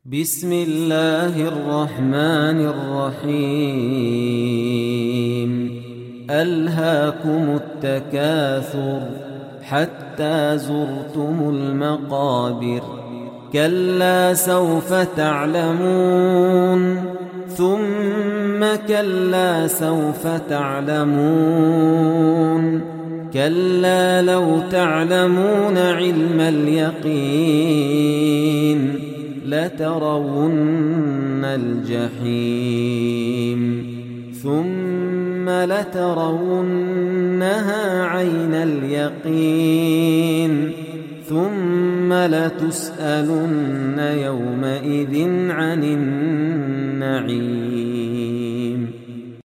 بسم الله الرحمن الرحيم ألهاكم التكاثر حتى زرتم المقابر كلا سوف تعلمون ثم كلا سوف تعلمون كلا لو تعلمون علم اليقين لترون الجحيم ثم لترونها عين اليقين ثم لتسألن يومئذ عن النعيم.